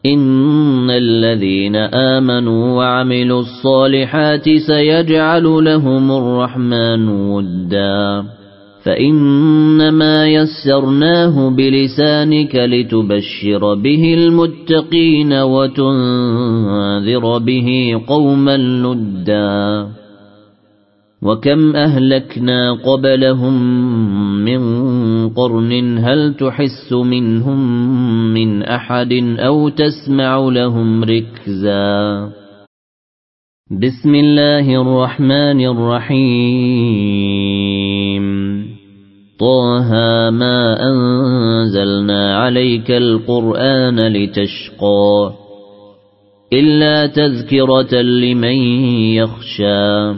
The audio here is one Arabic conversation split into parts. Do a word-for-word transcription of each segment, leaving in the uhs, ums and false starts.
إن الذين آمنوا وعملوا الصالحات سيجعل لهم الرحمن ودا فإنما يسرناه بلسانك لتبشر به المتقين وتنذر به قوما لدا وكم أهلكنا قبلهم من قرن هل تحس منهم من أحد أو تسمع لهم ركزا بسم الله الرحمن الرحيم طه ما أنزلنا عليك القرآن لتشقى إلا تذكرة لمن يخشى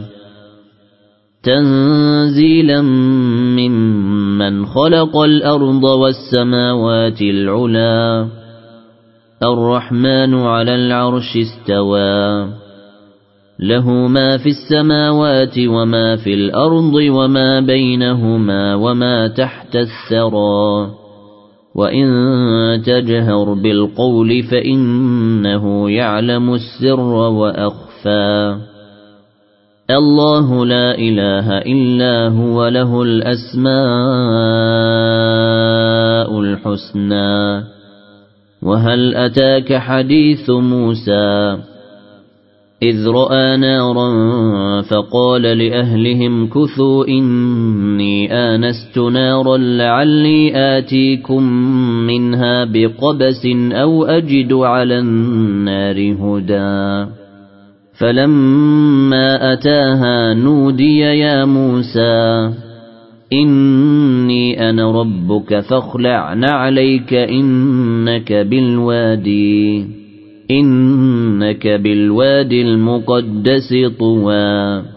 تنزيلا ممن خلق الأرض والسماوات العلا الرحمن على العرش استوى له ما في السماوات وما في الأرض وما بينهما وما تحت الثرى وإن تجهر بالقول فإنه يعلم السر وأخفى الله لا إله إلا هو له الأسماء الحسنى وهل أتاك حديث موسى إذ رأى نارا فقال لأهلهم كثوا إني آنست نارا لعلي آتيكم منها بقبس أو أجد على النار هدى فلما أتاها نودي يا موسى إني أنا ربك فاخلع نعليك إنك بالوادي إنك بالوادي المقدس طوى